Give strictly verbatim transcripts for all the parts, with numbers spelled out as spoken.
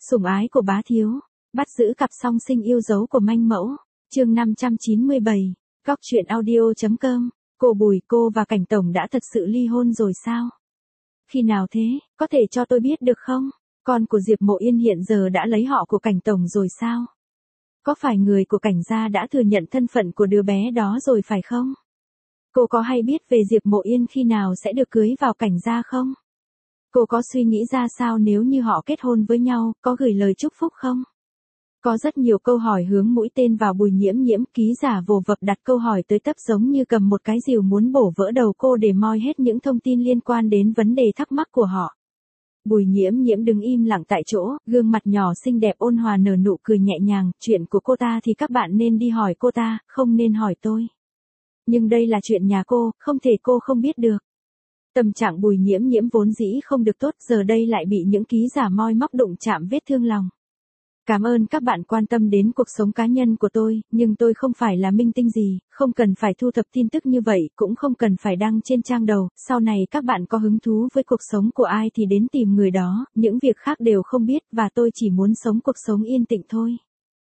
Sủng ái của bá thiếu, bắt giữ cặp song sinh yêu dấu của manh mẫu, chương năm trăm chín mươi bảy, góc truyện audio.com, cô Bùi, cô và Cảnh Tổng đã thật sự ly hôn rồi sao? Khi nào thế, có thể cho tôi biết được không? Con của Diệp Mộ Yên hiện giờ đã lấy họ của Cảnh Tổng rồi sao? Có phải người của Cảnh gia đã thừa nhận thân phận của đứa bé đó rồi phải không? Cô có hay biết về Diệp Mộ Yên khi nào sẽ được cưới vào Cảnh gia không? Cô có suy nghĩ ra sao nếu như họ kết hôn với nhau, có gửi lời chúc phúc không? Có rất nhiều câu hỏi hướng mũi tên vào Bùi Nhiễm Nhiễm, ký giả vồ vập đặt câu hỏi tới tấp giống như cầm một cái rìu muốn bổ vỡ đầu cô để moi hết những thông tin liên quan đến vấn đề thắc mắc của họ. Bùi Nhiễm Nhiễm đứng im lặng tại chỗ, gương mặt nhỏ xinh đẹp ôn hòa nở nụ cười nhẹ nhàng, chuyện của cô ta thì các bạn nên đi hỏi cô ta, không nên hỏi tôi. Nhưng đây là chuyện nhà cô, không thể cô không biết được. Tâm trạng Bùi Nhiễm Nhiễm vốn dĩ không được tốt, giờ đây lại bị những ký giả moi móc đụng chạm vết thương lòng. Cảm ơn các bạn quan tâm đến cuộc sống cá nhân của tôi, nhưng tôi không phải là minh tinh gì, không cần phải thu thập tin tức như vậy, cũng không cần phải đăng trên trang đầu, sau này các bạn có hứng thú với cuộc sống của ai thì đến tìm người đó, những việc khác đều không biết và tôi chỉ muốn sống cuộc sống yên tĩnh thôi.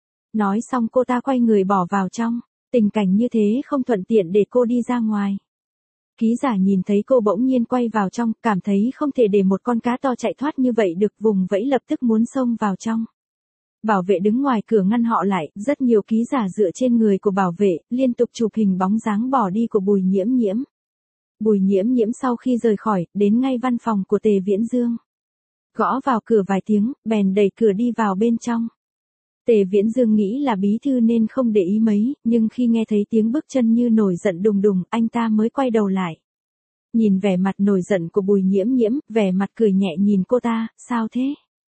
Nói xong cô ta quay người bỏ vào trong, tình cảnh như thế không thuận tiện để cô đi ra ngoài. Ký giả nhìn thấy cô bỗng nhiên quay vào trong, cảm thấy không thể để một con cá to chạy thoát như vậy được, vùng vẫy lập tức muốn xông vào trong. Bảo vệ đứng ngoài cửa ngăn họ lại, rất nhiều ký giả dựa trên người của bảo vệ, liên tục chụp hình bóng dáng bỏ đi của Bùi Nhiễm Nhiễm. Bùi Nhiễm Nhiễm sau khi rời khỏi, đến ngay văn phòng của Tề Viễn Dương. Gõ vào cửa vài tiếng, bèn đẩy cửa đi vào bên trong. Tề Viễn Dương nghĩ là bí thư nên không để ý mấy, nhưng khi nghe thấy tiếng bước chân như nổi giận đùng đùng, anh ta mới quay đầu lại. Nhìn vẻ mặt nổi giận của Bùi Nhiễm Nhiễm, vẻ mặt cười nhẹ nhìn cô ta, sao thế?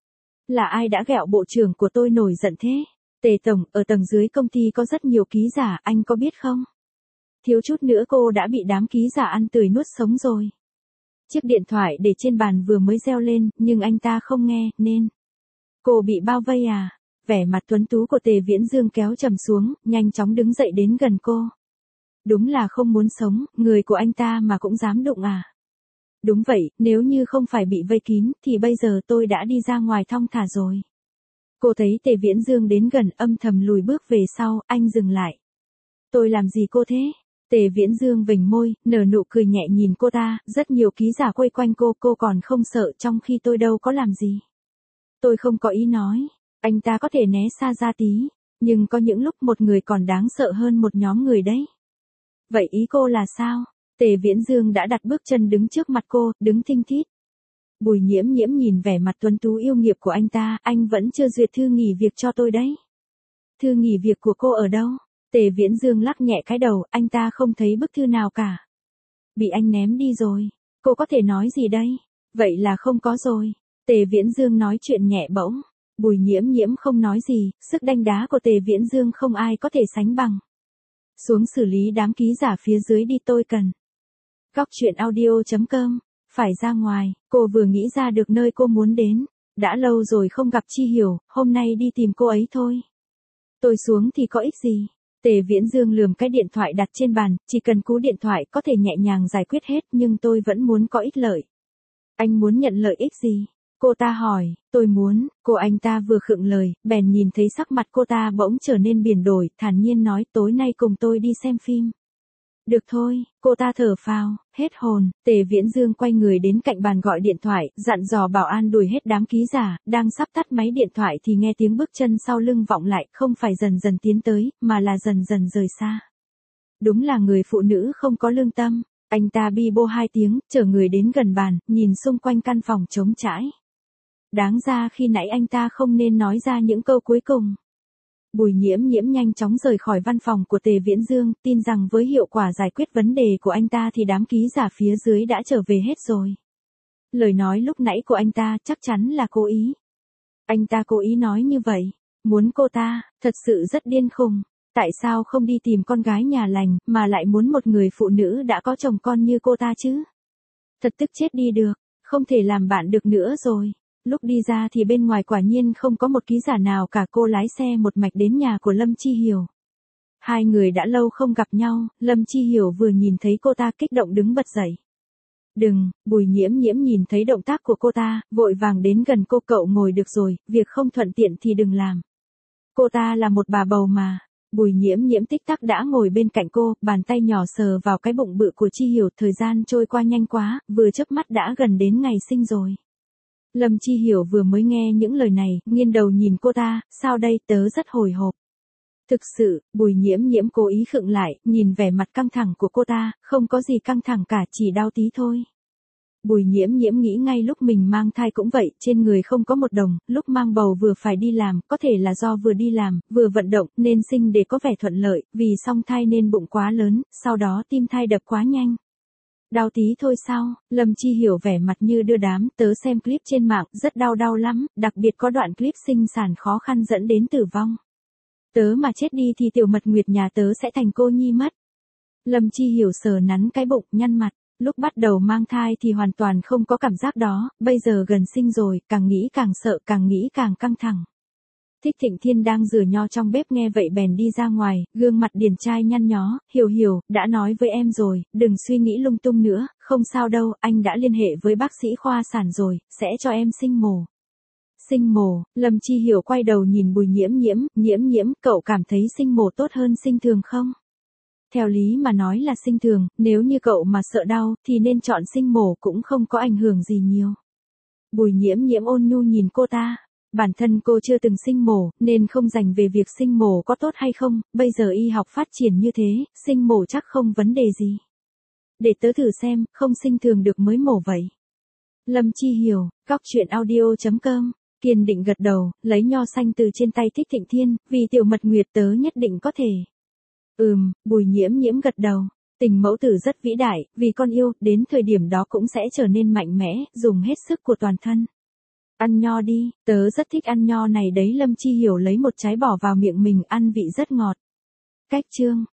Là ai đã ghẹo bộ trưởng của tôi nổi giận thế? Tề Tổng, ở tầng dưới công ty có rất nhiều ký giả, anh có biết không? Thiếu chút nữa cô đã bị đám ký giả ăn tươi nuốt sống rồi. Chiếc điện thoại để trên bàn vừa mới reo lên, nhưng anh ta không nghe, nên... Cô bị bao vây à? Vẻ mặt tuấn tú của Tề Viễn Dương kéo trầm xuống, nhanh chóng đứng dậy đến gần cô. Đúng là không muốn sống, người của anh ta mà cũng dám đụng à? Đúng vậy, nếu như không phải bị vây kín, thì bây giờ tôi đã đi ra ngoài thong thả rồi. Cô thấy Tề Viễn Dương đến gần, âm thầm lùi bước về sau, anh dừng lại. Tôi làm gì cô thế? Tề Viễn Dương vểnh môi, nở nụ cười nhẹ nhìn cô ta, rất nhiều ký giả quay quanh cô, cô còn không sợ trong khi tôi đâu có làm gì. Tôi không có ý nói, anh ta có thể né xa ra tí, nhưng có những lúc một người còn đáng sợ hơn một nhóm người đấy. Vậy ý cô là sao? Tề Viễn Dương đã đặt bước chân đứng trước mặt cô, đứng thinh thít. Bùi Nhiễm Nhiễm nhìn vẻ mặt tuấn tú yêu nghiệt của anh ta, anh vẫn chưa duyệt thư nghỉ việc cho tôi đấy. Thư nghỉ việc của cô ở đâu? Tề Viễn Dương lắc nhẹ cái đầu, anh ta không thấy bức thư nào cả. Bị anh ném đi rồi. Cô có thể nói gì đây? Vậy là không có rồi. Tề Viễn Dương nói chuyện nhẹ bỗng. Bùi Nhiễm Nhiễm không nói gì, sức đanh đá của Tề Viễn Dương không ai có thể sánh bằng. Xuống xử lý đám ký giả phía dưới đi, tôi cần. Góc truyện audio.com, phải ra ngoài, cô vừa nghĩ ra được nơi cô muốn đến. Đã lâu rồi không gặp Chi Hiểu, hôm nay đi tìm cô ấy thôi. Tôi xuống thì có ích gì? Tề Viễn Dương lườm cái điện thoại đặt trên bàn, chỉ cần cú điện thoại có thể nhẹ nhàng giải quyết hết, nhưng tôi vẫn muốn có ích lợi. Anh muốn nhận lợi ích gì? Cô ta hỏi, tôi muốn, cô anh ta vừa khựng lời, bèn nhìn thấy sắc mặt cô ta bỗng trở nên biển đổi, thản nhiên nói tối nay cùng tôi đi xem phim. Được thôi, cô ta thở phào, hết hồn. Tề Viễn Dương quay người đến cạnh bàn gọi điện thoại, dặn dò bảo an đuổi hết đám ký giả, đang sắp tắt máy điện thoại thì nghe tiếng bước chân sau lưng vọng lại, không phải dần dần tiến tới, mà là dần dần rời xa. Đúng là người phụ nữ không có lương tâm. Anh ta bi bô hai tiếng, chở người đến gần bàn, nhìn xung quanh căn phòng trống trải. Đáng ra khi nãy anh ta không nên nói ra những câu cuối cùng. Bùi Nhiễm Nhiễm nhanh chóng rời khỏi văn phòng của Tề Viễn Dương, tin rằng với hiệu quả giải quyết vấn đề của anh ta thì đám ký giả phía dưới đã trở về hết rồi. Lời nói lúc nãy của anh ta chắc chắn là cố ý. Anh ta cố ý nói như vậy, muốn cô ta, thật sự rất điên khùng. Tại sao không đi tìm con gái nhà lành, mà lại muốn một người phụ nữ đã có chồng con như cô ta chứ? Thật tức chết đi được, không thể làm bạn được nữa rồi. Lúc đi ra thì bên ngoài quả nhiên không có một ký giả nào cả, cô lái xe một mạch đến nhà của Lâm Chi Hiểu. Hai người đã lâu không gặp nhau, Lâm Chi Hiểu vừa nhìn thấy cô ta kích động đứng bật dậy. Đừng, Bùi Nhiễm Nhiễm nhìn thấy động tác của cô ta, vội vàng đến gần cô, cậu ngồi được rồi, việc không thuận tiện thì đừng làm. Cô ta là một bà bầu mà. Bùi Nhiễm Nhiễm tích tắc đã ngồi bên cạnh cô, bàn tay nhỏ sờ vào cái bụng bự của Chi Hiểu, thời gian trôi qua nhanh quá, vừa chớp mắt đã gần đến ngày sinh rồi. Lâm Chi Hiểu vừa mới nghe những lời này, nghiêng đầu nhìn cô ta, sao đây, tớ rất hồi hộp. Thực sự, Bùi Nhiễm Nhiễm cố ý khựng lại, nhìn vẻ mặt căng thẳng của cô ta, không có gì căng thẳng cả, chỉ đau tí thôi. Bùi Nhiễm Nhiễm nghĩ ngay lúc mình mang thai cũng vậy, trên người không có một đồng, lúc mang bầu vừa phải đi làm, có thể là do vừa đi làm, vừa vận động, nên sinh để có vẻ thuận lợi, vì song thai nên bụng quá lớn, sau đó tim thai đập quá nhanh. Đau tí thôi sao? Lâm Chi Hiểu vẻ mặt như đưa đám, tớ xem clip trên mạng, rất đau đau lắm, đặc biệt có đoạn clip sinh sản khó khăn dẫn đến tử vong. Tớ mà chết đi thì Tiểu Mật Nguyệt nhà tớ sẽ thành cô nhi mất. Lâm Chi Hiểu sờ nắn cái bụng, nhăn mặt. Lúc bắt đầu mang thai thì hoàn toàn không có cảm giác đó, bây giờ gần sinh rồi, càng nghĩ càng sợ, càng nghĩ càng căng thẳng. Thích Thịnh Thiên đang rửa nho trong bếp nghe vậy bèn đi ra ngoài, gương mặt điển trai nhăn nhó, Hiểu Hiểu, đã nói với em rồi, đừng suy nghĩ lung tung nữa, không sao đâu, anh đã liên hệ với bác sĩ khoa sản rồi, sẽ cho em sinh mổ. Sinh mổ, Lâm Chi Hiểu quay đầu nhìn Bùi Nhiễm Nhiễm, Nhiễm Nhiễm, cậu cảm thấy sinh mổ tốt hơn sinh thường không? Theo lý mà nói là sinh thường, nếu như cậu mà sợ đau, thì nên chọn sinh mổ cũng không có ảnh hưởng gì nhiều. Bùi Nhiễm Nhiễm ôn nhu nhìn cô ta. Bản thân cô chưa từng sinh mổ, nên không dành về việc sinh mổ có tốt hay không, bây giờ y học phát triển như thế, sinh mổ chắc không vấn đề gì. Để tớ thử xem, không sinh thường được mới mổ vậy. Lâm Chi Hiểu, góc truyện audio chấm com, kiên định gật đầu, lấy nho xanh từ trên tay Thích Thịnh Thiên, vì Tiểu Mật Nguyệt tớ nhất định có thể. Ừm, Bùi Nhiễm Nhiễm gật đầu. Tình mẫu tử rất vĩ đại, vì con yêu, đến thời điểm đó cũng sẽ trở nên mạnh mẽ, dùng hết sức của toàn thân. Ăn nho đi, tớ rất thích ăn nho này đấy. Lâm Chi Hiểu lấy một trái bỏ vào miệng mình, ăn vị rất ngọt. Cách chương